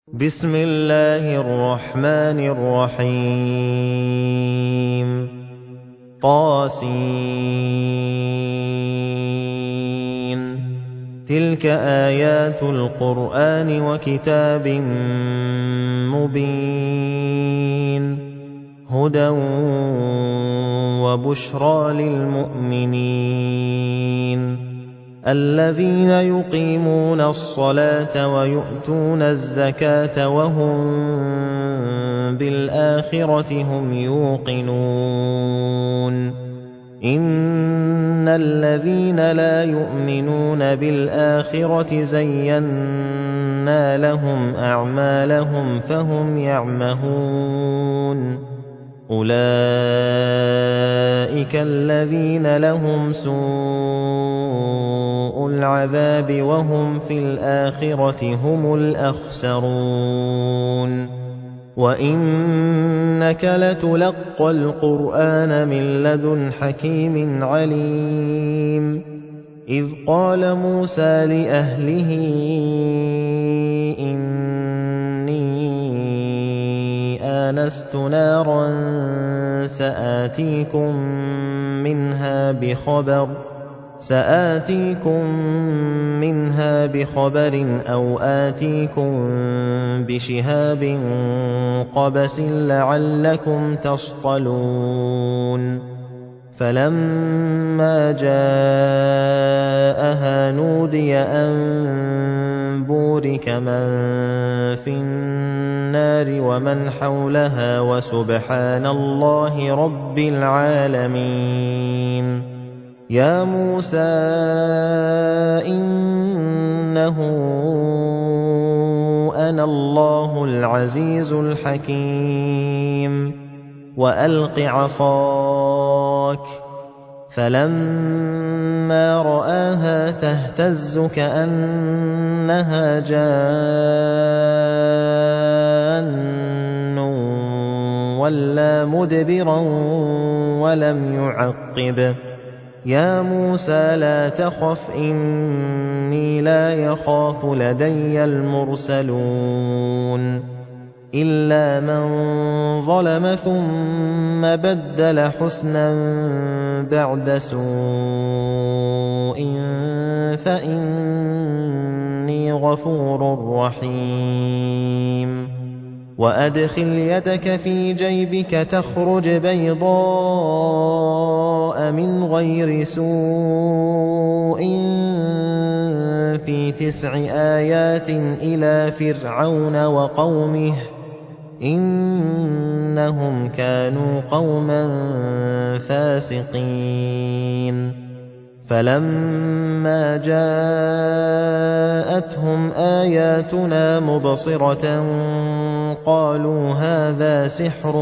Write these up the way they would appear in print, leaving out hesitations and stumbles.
بسم الله الرحمن الرحيم طاسين تلك آيات القرآن وكتاب مبين هدى وبشرى للمؤمنين الذين يقيمون الصلاة ويؤتون الزكاة وهم بالآخرة هم يوقنون إن الذين لا يؤمنون بالآخرة زينا لهم أعمالهم فهم يعمهون أولئك الذين لهم سوء العذاب وهم في الآخرة هم الأخسرون وإنك لتلقى القرآن من لدن حكيم عليم إذ قال موسى لأهله آنست نارا سآتيكم منها بخبر أو آتيكم بشهاب قبس لعلكم تصطلون فلما جاءها نودي أن بورك من في النار ومن حولها وسبحان الله رب العالمين يا موسى إنه أنا الله العزيز الحكيم وألق عصاك فلما رآها تهتز كأنها جان ولا مدبرا ولم يعقب يا موسى لا تخف إني لا يخاف لدي المرسلون إلا من ظلم ثم بدل حسنا بعد سوء فإني غفور رحيم وأدخل يدك في جيبك تخرج بيضاء من غير سوء في 9 آيات إلى فرعون وقومه إنهم كانوا قوما فاسقين فلما جاءتهم آياتنا مبصرة قالوا هذا سحر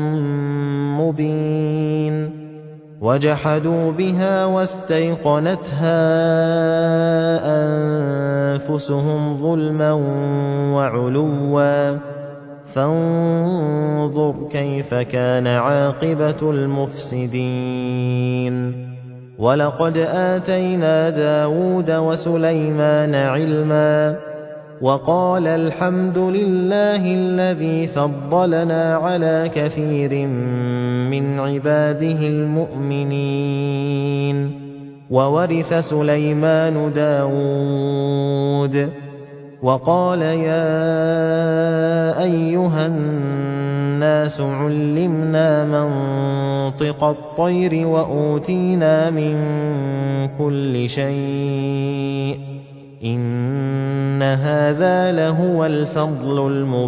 مبين وجحدوا بها واستيقنتها أنفسهم ظلما وعلوا فانظر كيف كان عاقبة المفسدين ولقد آتينا داود وسليمان علما وقال الحمد لله الذي فضلنا على كثير من عباده المؤمنين وورث سليمان داود وقال يا أيها الناس علمنا منطق الطير وأوتينا من كل شيء إن هذا لهو الفضل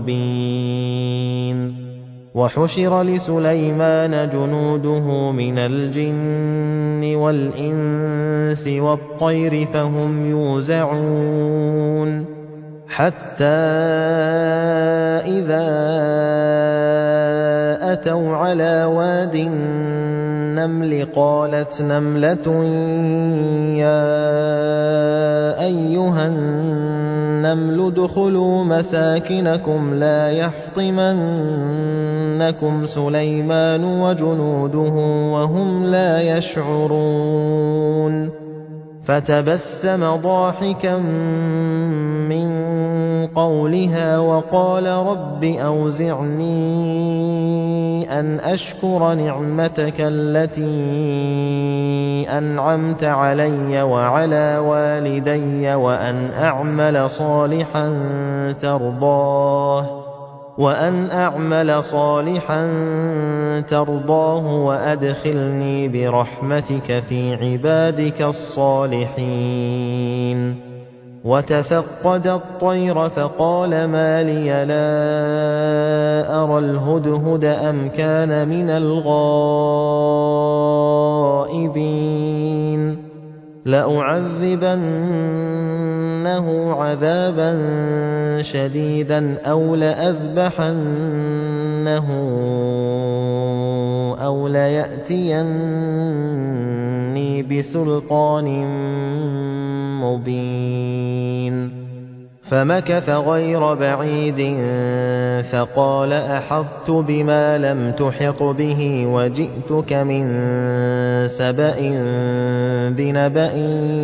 المبين وحشر لسليمان جنوده من الجن والإنس والطير فهم يوزعون حتى إذا أتوا على واد النمل قالت نملة يا أيها النمل ادخلوا مساكنكم لا يحطمنكم سليمان وجنوده وهم لا يشعرون فَتَبَسَّمَ ضَاحِكًا مِّن قَوْلِهَا وَقَالَ رَبِّ أَوْزِعْنِي أَنْ أَشْكُرَ نِعْمَتَكَ الَّتِي أَنْعَمْتَ عَلَيَّ وَعَلَىٰ وَالِدَيَّ وَأَنْ أَعْمَلَ صَالِحًا تَرْضَاهُ وَأَدْخِلْنِي بِرَحْمَتِكَ فِي عِبَادِكَ الصَّالِحِينَ وَتَفَقَّدَ الطَّيْرَ فَقَالَ مَا لِيَ لَا أَرَى الْهُدْهُدَ أَمْ كَانَ مِنَ الْغَائِبِينَ لَأُعَذِّبَنَّهُ عَذَابًا شَدِيدًا أَوْ لَأَذْبَحَنَّهُ أَوْ لَيَأْتِيَنِّي بِسُلْطَانٍ مُّبِينٍ فَمَكَثَ غَيْرَ بَعِيدٍ فَقَالَ أَحَطتُ بِمَا لَمْ تُحِطْ بِهِ وَجِئْتُكَ مِن سَبَإٍ بِنَبَإٍ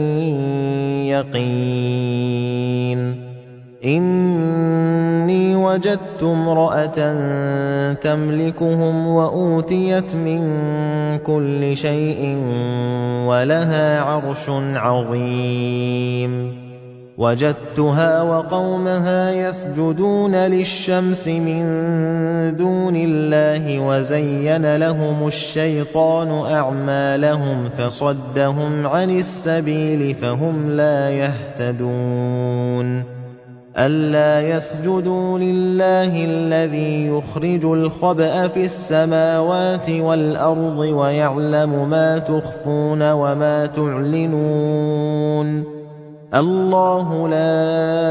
يَقِينٍ إِنِّي وَجَدتُّ امْرَأَةً تَمْلِكُهُمْ وَأُوتِيَتْ مِن كُلِّ شَيْءٍ وَلَهَا عَرْشٌ عَظِيمٌ وَجَدتُّهَا وَقَوْمَهَا يَسْجُدُونَ لِلشَّمْسِ مِن دُونِ اللَّهِ وَزَيَّنَ لَهُمُ الشَّيْطَانُ أَعْمَالَهُمْ فَصَدَّهُمْ عَنِ السَّبِيلِ فَهُمْ لَا يَهْتَدُونَ أَلَّا يَسْجُدُوا لِلَّهِ الَّذِي يُخْرِجُ الْخَبْءَ فِي السَّمَاوَاتِ وَالْأَرْضِ وَيَعْلَمُ مَا تُخْفُونَ وَمَا تُعْلِنُونَ اللَّهُ لَا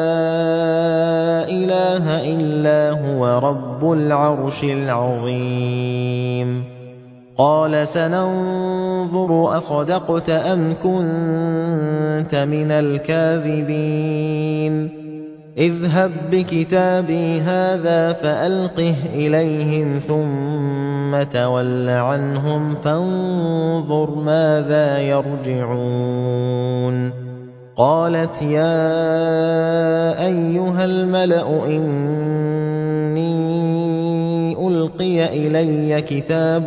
إِلَٰهَ إِلَّا هُوَ رَبُّ الْعَرْشِ الْعَظِيمِ قَالَ سَنَنظُرُ أَصَدَقْتَ أَمْ كُنتَ مِنَ الْكَاذِبِينَ اذْهَب بِّكِتَابِي هَٰذَا فَأَلْقِهْ إِلَيْهِمْ ثُمَّ تَوَلَّ عَنْهُمْ فَانظُرْ مَاذَا يَرْجِعُونَ قَالَتْ يَا أَيُّهَا الْمَلَأُ إِنِّي أُلْقِيَ إِلَيَّ كِتَابٌ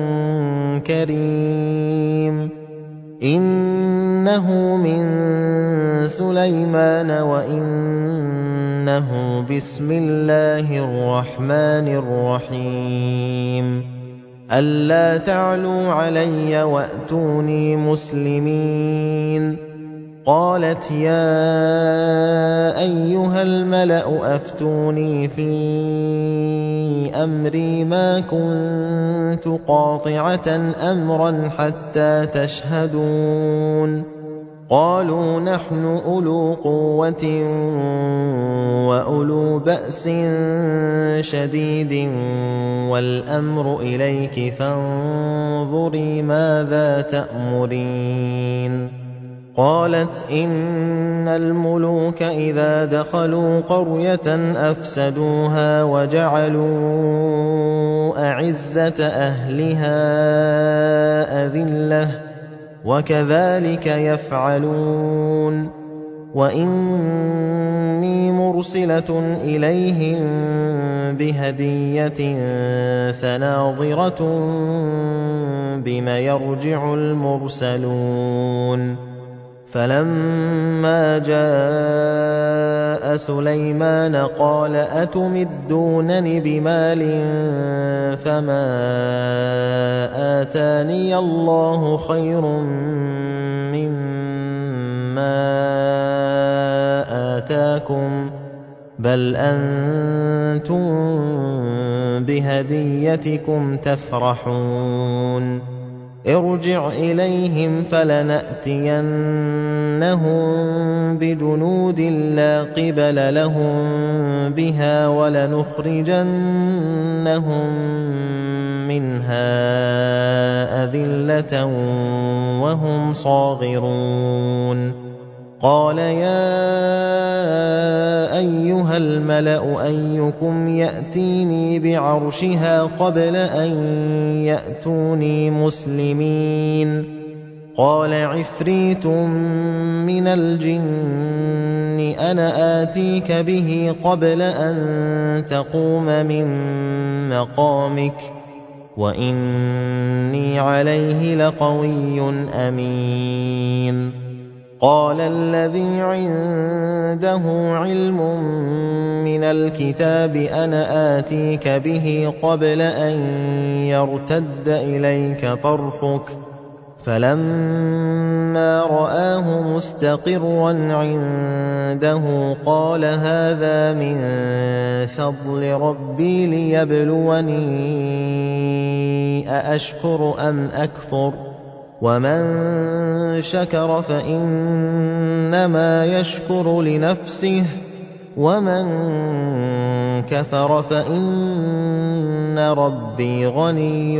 كَرِيمٌ إِنَّهُ مِن سُلَيْمَانَ وَإِنَّهُ بِسْمِ اللَّهِ الرَّحْمَٰنِ الرَّحِيمِ أَلَّا تَعْلُوا عَلَيَّ وَأْتُونِي مُسْلِمِينَ قَالَتْ يَا أَيُّهَا الْمَلَأُ أَفْتُونِي فِي أَمْرِي مَا كُنتُ قَاطِعَةً أَمْرًا حَتَّىٰ تَشْهَدُونِ قَالُوا نَحْنُ أُولُو قُوَّةٍ وَأُولُو بَأْسٍ شَدِيدٍ وَالْأَمْرُ إِلَيْكِ فَانظُرِي مَاذَا تَأْمُرِينَ قَالَتْ إِنَّ الْمُلُوكَ إِذَا دَخَلُوا قَرْيَةً أَفْسَدُوهَا وَجَعَلُوا أَعِزَّةَ أَهْلِهَا أَذِلَّةً وَكَذَٰلِكَ يَفْعَلُونَ وَإِنِّي مُرْسِلَةٌ إِلَيْهِم بِهَدِيَّةٍ فَنَاظِرَةٌ بِمَ يَرْجِعُ الْمُرْسَلُونَ فَلَمَّا جَاءَ سُلَيْمَانَ قَالَ أَتُمِدُّونَنِ بِمَالٍ فَمَا آتَانِيَ اللَّهُ خَيْرٌ مِّمَّا آتَاكُم بَلْ أَنتُم بِهَدِيَّتِكُمْ تَفْرَحُونَ ارْجِعْ إِلَيْهِمْ فَلَنَأْتِيَنَّهُم بِجُنُودٍ لَّا قِبَلَ لَهُم بِهَا وَلَنُخْرِجَنَّهُم مِّنْهَا أَذِلَّةً وَهُمْ صَاغِرُونَ قَالَ يَا أَيُّهَا الْمَلَأُ أَيُّكُمْ يَأْتِينِي بِعَرْشِهَا قَبْلَ أَن يَأْتُونِي مُسْلِمِينَ قَالَ عِفْرِيتٌ مِّنَ الْجِنِّ أَنَا آتِيكَ بِهِ قَبْلَ أَن تَقُومَ مِن مَّقَامِكَ وَإِنِّي عَلَيْهِ لَقَوِيٌّ أَمِينٌ قَالَ الَّذِي عِندَهُ عِلْمٌ مِّنَ الْكِتَابِ أَنَا آتِيكَ بِهِ قَبْلَ أَن يَرْتَدَّ إِلَيْكَ طَرْفُكَ فَلَمَّا رَآهُ مُسْتَقِرًّا عِندَهُ قَالَ هَٰذَا مِن فَضْلِ رَبِّي لِيَبْلُوَنِي أَأَشْكُرُ أَمْ أَكْفُرُ ۖ وَمَن شَكَرَ فَإِنَّمَا يَشْكُرُ لِنَفْسِهِ ۖ وَمَن كَفَرَ فَإِنَّ رَبِّي غَنِيٌّ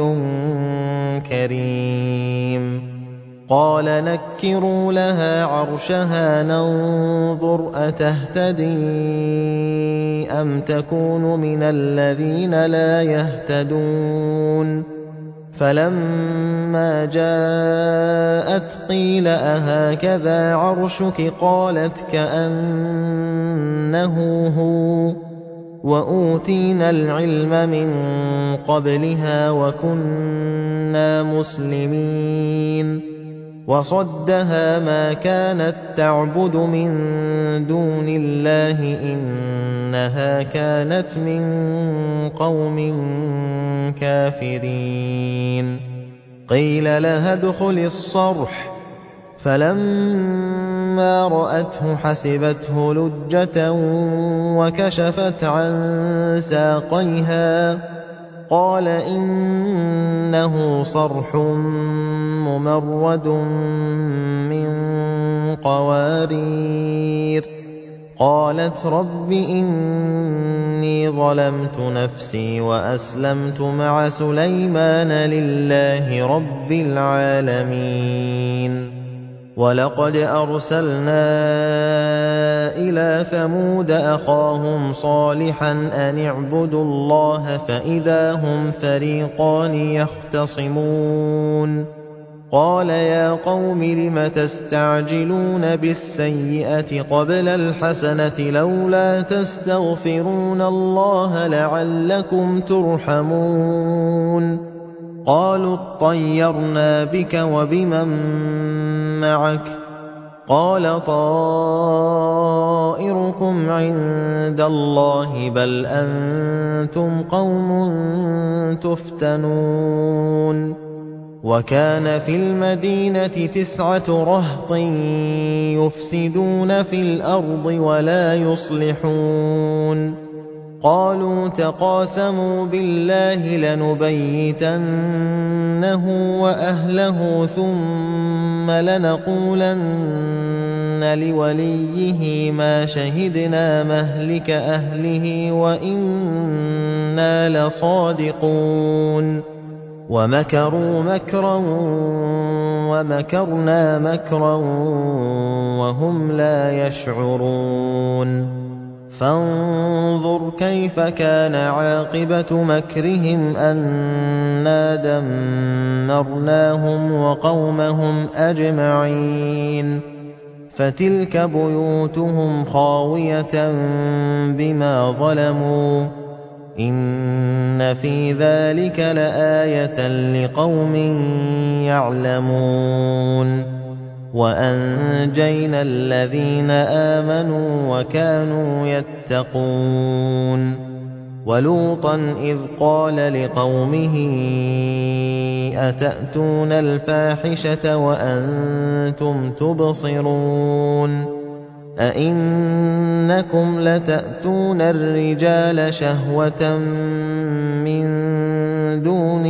كَرِيمٌ قَالَ نَكِّرُوا لَهَا عَرْشَهَا نَنظُرْ أَتَهْتَدِي أَمْ تَكُونُ مِنَ الَّذِينَ لَا يَهْتَدُونَ فَلَمَّا جَاءَتْ قِيلَ أَهَٰكَذَا عَرْشُكِ قَالَتْ كَأَنَّهُ هُوَ ۚ وَأُوتِينَا الْعِلْمَ مِن قَبْلِهَا وَكُنَّا مُسْلِمِينَ وَصَدَّهَا مَا كَانَت تَّعْبُدُ مِن دُونِ اللَّهِ ۖ إِنَّهَا كَانَتْ مِن قَوْمٍ كَافِرِينَ قِيلَ لَهَا ادْخُلِي الصَّرْحَ ۖ فَلَمَّا رَأَتْهُ حَسِبَتْهُ لُجَّةً وَكَشَفَتْ عَن سَاقَيْهَا ۚ قَالَ إِنَّهُ صَرْحٌ مُّمَرَّدٌ مِّن قَوَارِيرَ قَالَتْ رَبِّ إِنِّي ظَلَمْتُ نَفْسِي وَأَسْلَمْتُ مَعَ سُلَيْمَانَ لِلَّهِ رَبِّ الْعَالَمِينَ وَلَقَدْ أَرْسَلْنَا إِلَىٰ ثَمُودَ أَخَاهُمْ صَالِحًا أَنِ اعْبُدُوا اللَّهَ فَإِذَا هُمْ فَرِيقَانِ يَخْتَصِمُونَ قَالَ يَا قَوْمِ لِمَ تَسْتَعْجِلُونَ بِالسَّيِّئَةِ قَبْلَ الْحَسَنَةِ ۖ لَوْلَا تَسْتَغْفِرُونَ اللَّهَ لَعَلَّكُمْ تُرْحَمُونَ قَالُوا اطَّيَّرْنَا بِكَ وَبِمَن مَّعَكَ ۚ قَالَ طَائِرُكُمْ عِندَ اللَّهِ ۖ بَلْ أَنتُمْ قَوْمٌ تُفْتَنُونَ وَكَانَ فِي الْمَدِينَةِ 9 رَهْطٍ يُفْسِدُونَ فِي الْأَرْضِ وَلَا يُصْلِحُونَ قَالُوا تَقَاسَمُوا بِاللَّهِ لَنُبَيِّتَنَّهُ وَأَهْلَهُ ثُمَّ لَنَقُولَنَّ لِوَلِيِّهِ مَا شَهِدْنَا مَهْلِكَ أَهْلِهِ وَإِنَّا لَصَادِقُونَ وَمَكَرُوا مَكْرًا وَمَكَرْنَا مَكْرًا وَهُمْ لَا يَشْعُرُونَ فَانظُرْ كَيْفَ كَانَ عَاقِبَةُ مَكْرِهِمْ أَنَّا دَمَّرْنَاهُمْ وَقَوْمَهُمْ أَجْمَعِينَ فَتِلْكَ بُيُوتُهُمْ خَاوِيَةً بِمَا ظَلَمُوا ۗ إِنَّ فِي ذَٰلِكَ لَآيَةً لِّقَوْمٍ يَعْلَمُونَ وَأَنجَيْنَا الَّذِينَ آمَنُوا وَكَانُوا يَتَّقُونَ وَلُوطًا إِذْ قَالَ لِقَوْمِهِ أَتَأْتُونَ الْفَاحِشَةَ وَأَنتُمْ تُبْصِرُونَ أَئِنَّكُمْ لَتَأْتُونَ الرِّجَالَ شَهْوَةً مِّن دُونِ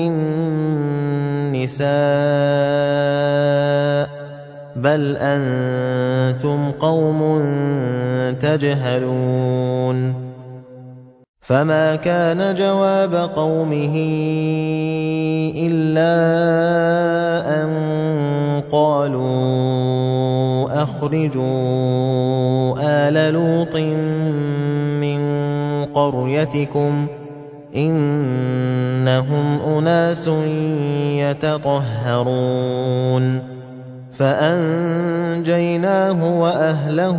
النِّسَاءِ ۚ بَلْ أَنتُمْ قَوْمٌ تَجْهَلُونَ فَمَا كَانَ جَوَابَ قَوْمِهِ إِلَّا أَن قَالُوا أَخْرِجُوا آلَ لُوطٍ مِّن قَرْيَتِكُمْ ۖ إِنَّهُمْ أُنَاسٌ يَتَطَهَّرُونَ فَأَنجَيْنَاهُ وَأَهْلَهُ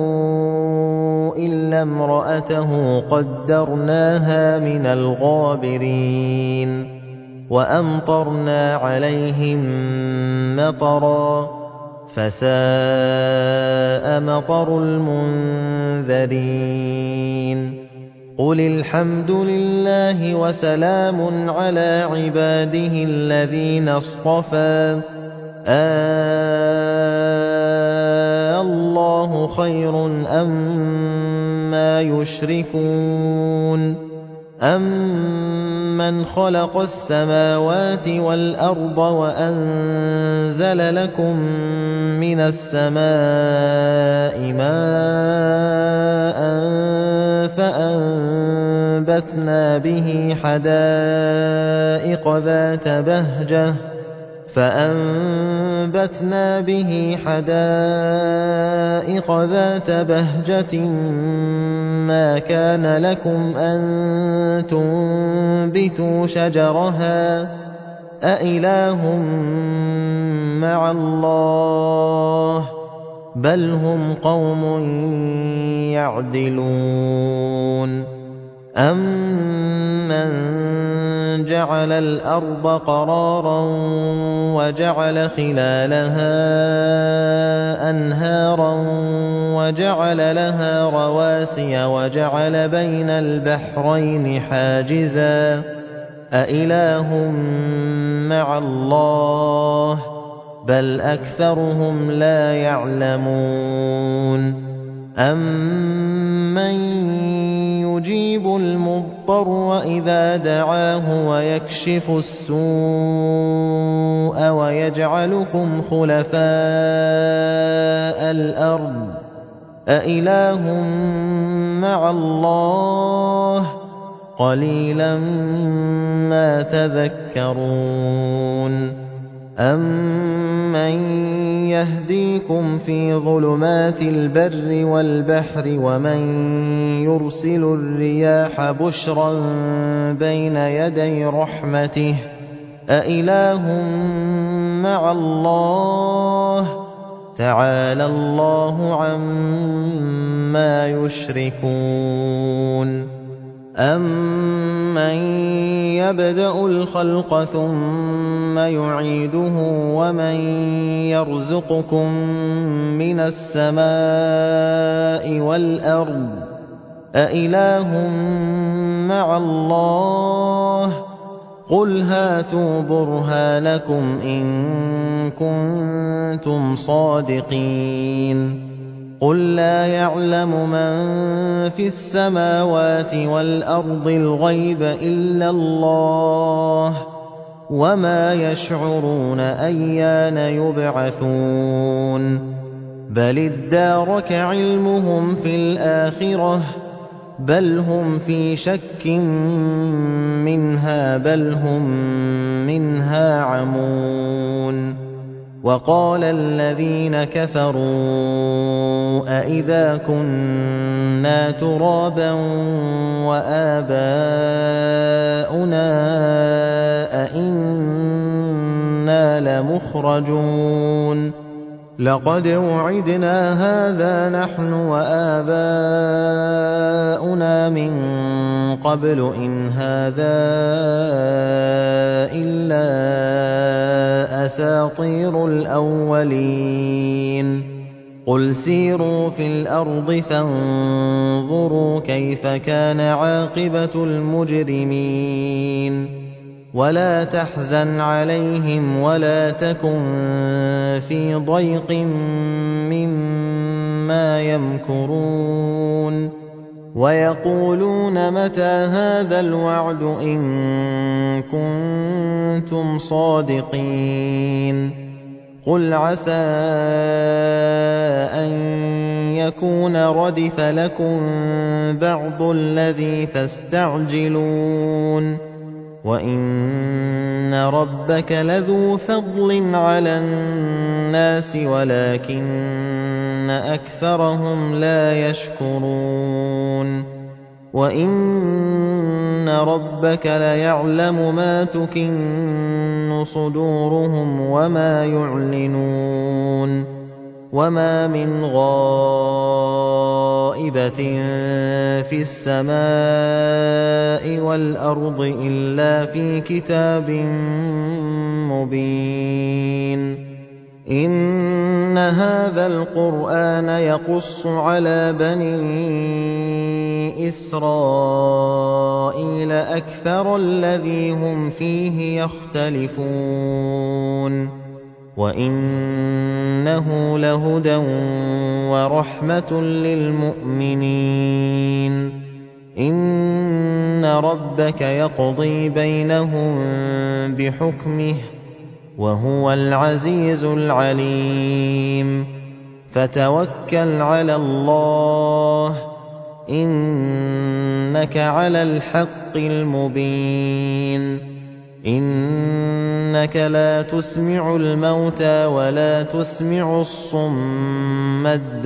إِلَّا امْرَأَتَهُ قَدَّرْنَاهَا مِنَ الْغَابِرِينَ وَأَمْطَرْنَا عَلَيْهِم مَّطَرًا ۖ فَسَاءَ مَطَرُ الْمُنذَرِينَ قُلِ الْحَمْدُ لِلَّهِ وَسَلَامٌ عَلَىٰ عِبَادِهِ الَّذِينَ اصْطَفَىٰ اللَّهُ خَيْرٌ أَمَّا يُشْرِكُونَ أَمَّنْ خَلَقَ السَّمَاوَاتِ وَالْأَرْضَ وَأَنزَلَ لَكُم مِّنَ السَّمَاءِ مَاءً فَأَنبَتْنَا بِهِ حَدَائِقَ ذَاتَ بَهْجَةٍ مَّا كَانَ لَكُمْ أَن تُنبِتُوا شَجَرَهَا ۗ أَإِلَٰهٌ مَّعَ اللَّهِ ۚ بَلْ هُمْ قَوْمٌ يَعْدِلُونَ أَمَّن جَعَلَ الْأَرْضَ قَرَارًا وَجَعَلَ خِلَالَهَا أَنْهَارًا وَجَعَلَ لَهَا رَوَاسِيَ وَجَعَلَ بَيْنَ الْبَحْرَيْنِ حَاجِزًا أَإِلَٰهٌ مَّعَ اللَّهِ ۚ بَلْ أَكْثَرُهُمْ لَا يَعْلَمُونَ أَمَّن يُجِيبُ الْمُضْطَرَّ إِذَا دَعَاهُ وَيَكْشِفُ السُّوءَ وَيَجْعَلُكُمْ خُلَفَاءَ الْأَرْضِ ۗ أَإِلَٰهٌ مَّعَ اللَّهِ ۚ قَلِيلًا مَّا تَذَكَّرُونَ أَمَّن يَهْدِيكُمْ فِي ظُلُمَاتِ الْبَرِّ وَالْبَحْرِ وَمَن يُرْسِلُ الرِّيَاحَ بُشْرًا بَيْنَ يَدَيْ رَحْمَتِهِ ۗ أَإِلَٰهٌ مَّعَ اللَّهِ ۚ تَعَالَى اللَّهُ عَمَّا يُشْرِكُونَ أَمَّن يَبْدَأُ الْخَلْقَ ثُمَّ يُعِيدُهُ وَمَن يَرْزُقُكُم مِّنَ السَّمَاءِ وَالْأَرْضِ ۚ أَإِلَٰهٌ مَّعَ اللَّهِ ۚ قُلْ هَاتُوا بُرْهَانَكُمْ إِن كُنتُمْ صَادِقِينَ قُل لَّا يَعْلَمُ مَن فِي السَّمَاوَاتِ وَالْأَرْضِ الْغَيْبَ إِلَّا اللَّهُ ۚ وَمَا يَشْعُرُونَ أَيَّانَ يُبْعَثُونَ بَلِ ادَّارَكَ عِلْمُهُمْ فِي الْآخِرَةِ ۚ بَلْ هُمْ فِي شَكٍّ مِّنْهَا بَلْ هُم مِّنْهَا عَمُونَ وَقَالَ الَّذِينَ كَفَرُوا أَإِذَا كُنَّا تُرَابًا وَآبَاؤُنَا أَإِنَّا لَمُخْرَجُونَ لَقَدْ وُعِدْنَا هَٰذَا نَحْنُ وَآبَاؤُنَا مِن قَبْلُ إِنْ هَٰذَا إِلَّا أَسَاطِيرُ الْأَوَّلِينَ قُلْ سِيرُوا فِي الْأَرْضِ فَانظُرُوا كَيْفَ كَانَ عَاقِبَةُ الْمُجْرِمِينَ وَلَا تَحْزَنْ عَلَيْهِمْ وَلَا تَكُن فِي ضَيْقٍ مِّمَّا يَمْكُرُونَ وَيَقُولُونَ مَتَىٰ هَٰذَا الْوَعْدُ إِن كُنتُمْ صَادِقِينَ قُلْ عَسَىٰ أَن يَكُونَ رَدِفَ لَكُم بَعْضُ الَّذِي تَسْتَعْجِلُونَ وَإِنَّ رَبَّكَ لَذُو فَضْلٍ عَلَى النَّاسِ وَلَٰكِنَّ أَكْثَرَهُمْ لَا يَشْكُرُونَ وَإِنَّ رَبَّكَ لَيَعْلَمُ مَا تُكِنُّ صُدُورُهُمْ وَمَا يُعْلِنُونَ وَمَا مِنْ غَائِبَةٍ فِي السَّمَاءِ وَالْأَرْضِ إِلَّا فِي كِتَابٍ مُّبِينٍ إِنَّ هَٰذَا الْقُرْآنَ يَقُصُّ عَلَىٰ بَنِي إِسْرَائِيلَ أَكْثَرَ الَّذِي هُمْ فِيهِ يَخْتَلِفُونَ وَإِنَّهُ لَهُدًى وَرَحْمَةٌ لِّلْمُؤْمِنِينَ إِنَّ رَبَّكَ يَقْضِي بَيْنَهُم بِحُكْمِهِ وَهُوَ الْعَزِيزُ الْعَلِيمُ فَتَوَكَّلْ عَلَى اللَّهِ إِنَّكَ عَلَى الْحَقِّ الْمُبِينِ إِنَّكَ لَا تُسْمِعُ الْمَوْتَىٰ وَلَا تُسْمِعُ الصُّمَّ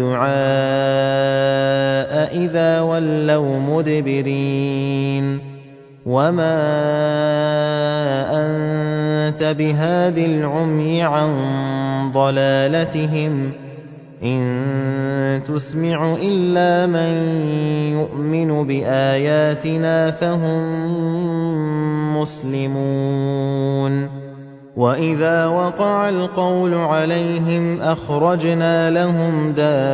الدُّعَاءَ إِذَا وَلَّوْا مُدْبِرِينَ وَمَا أَنتَ بِهَادِ الْعُمْيِ عَن ضَلَالَتِهِمْ ۖ إِن تُسْمِعُ إِلَّا مَن يُؤْمِنُ بِآيَاتِنَا فَهُم مُّسْلِمُونَ وَإِذَا وَقَعَ الْقَوْلُ عَلَيْهِمْ أَخْرَجْنَا لَهُمْ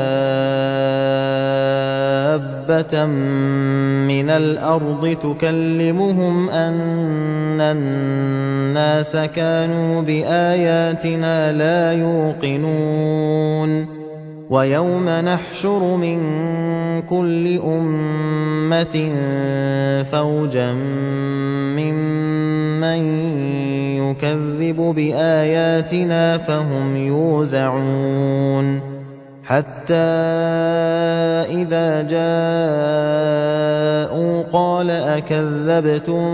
دَابَّةً مِّنَ الْأَرْضِ تُكَلِّمُهُمْ أَنَّ النَّاسَ كَانُوا بِآيَاتِنَا لَا يُوقِنُونَ وَيَوْمَ نَحْشُرُ مِن كُلِّ أُمَّةٍ فَوْجًا مِّمَّن يُكَذِّبُ بِآيَاتِنَا فَهُمْ يُوزَعُونَ حَتَّىٰ إِذَا جَاءُوا قَالَ أَكَذَّبْتُم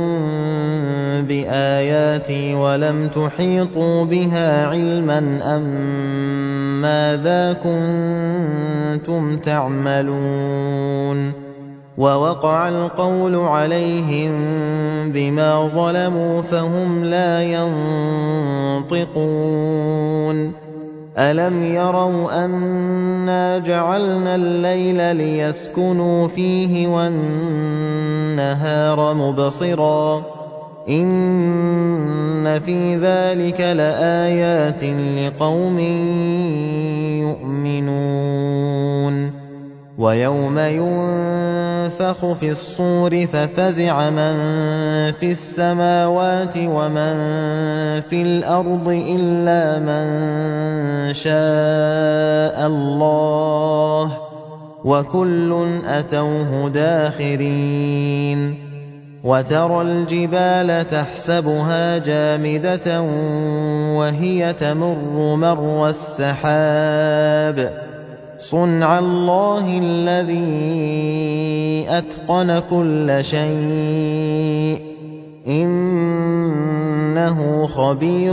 بِآيَاتِي وَلَمْ تُحِيطُوا بِهَا عِلْمًا مَّاذَا كُنتُمْ تَعْمَلُونَ وَوَقَعَ الْقَوْلُ عَلَيْهِم بِمَا ظَلَمُوا فَهُمْ لَا يَنطِقُونَ أَلَمْ يَرَوْا أَنَّا جَعَلْنَا اللَّيْلَ لِيَسْكُنُوا فِيهِ وَالنَّهَارَ مُبْصِرًا إِنَّ فِي ذَٰلِكَ لَآيَاتٍ لِّقَوْمٍ يُؤْمِنُونَ وَيَوْمَ يُنفَخُ فِي الصُّورِ فَفَزِعَ مَن فِي السَّمَاوَاتِ وَمَن فِي الْأَرْضِ إِلَّا مَن شَاءَ اللَّهُ وَكُلٌّ أَتَوْهُ دَاخِرِينَ وَتَرَى الْجِبَالَ تَحْسَبُهَا جَامِدَةً وَهِيَ تَمُرُّ مَرَّ السَّحَابِ صُنْعَ اللَّهِ الَّذِي أَتْقَنَ كُلَّ شَيْءٍ ۚ إِنَّهُ خَبِيرٌ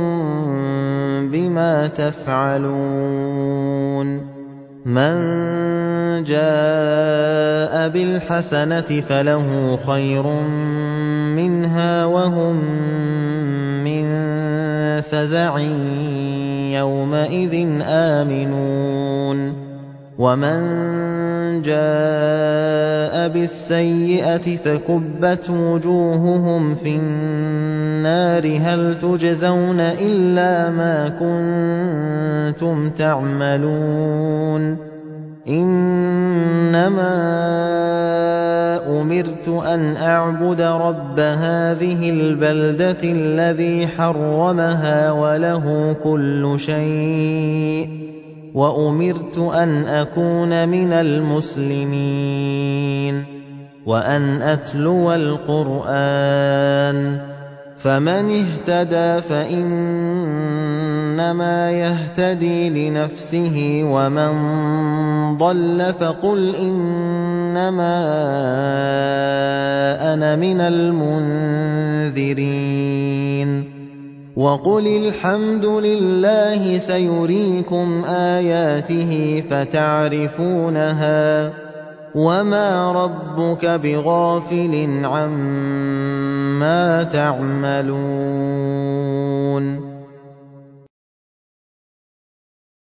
بِمَا تَفْعَلُونَ مَن جَاءَ بِالْحَسَنَةِ فَلَهُ خَيْرٌ مِّنْهَا وَهُم مِّن فَزَعٍ يَوْمَئِذٍ آمِنُونَ وَمَن جَاءَ بِالسَّيِّئَةِ فَكُبَّتْ وُجُوهُهُمْ فِي النَّارِ هَلْ تُجْزَوْنَ إِلَّا مَا كُنتُمْ تَعْمَلُونَ إِنَّمَا أُمِرْتُ أَنْ أَعْبُدَ رَبَّ هَٰذِهِ الْبَلْدَةِ الَّذِي حَرَّمَهَا وَلَهُ كُلُّ شَيْءٍ وَأُمِرْتُ أَنْ أَكُونَ مِنَ الْمُسْلِمِينَ وَأَنْ أَتْلُوَ الْقُرْآنَ فَمَنِ اهْتَدَىٰ فَإِنَّمَا يَهْتَدِي لِنَفْسِهِ وَمَن ضَلَّ فَقُلْ إِنَّمَا أَنَا مِنَ الْمُنذِرِينَ وَقُلِ الْحَمْدُ لِلَّهِ سَيُرِيكُمْ آيَاتِهِ فَتَعْرِفُونَهَا وَمَا رَبُّكَ بِغَافِلٍ عَمَّا تَعْمَلُونَ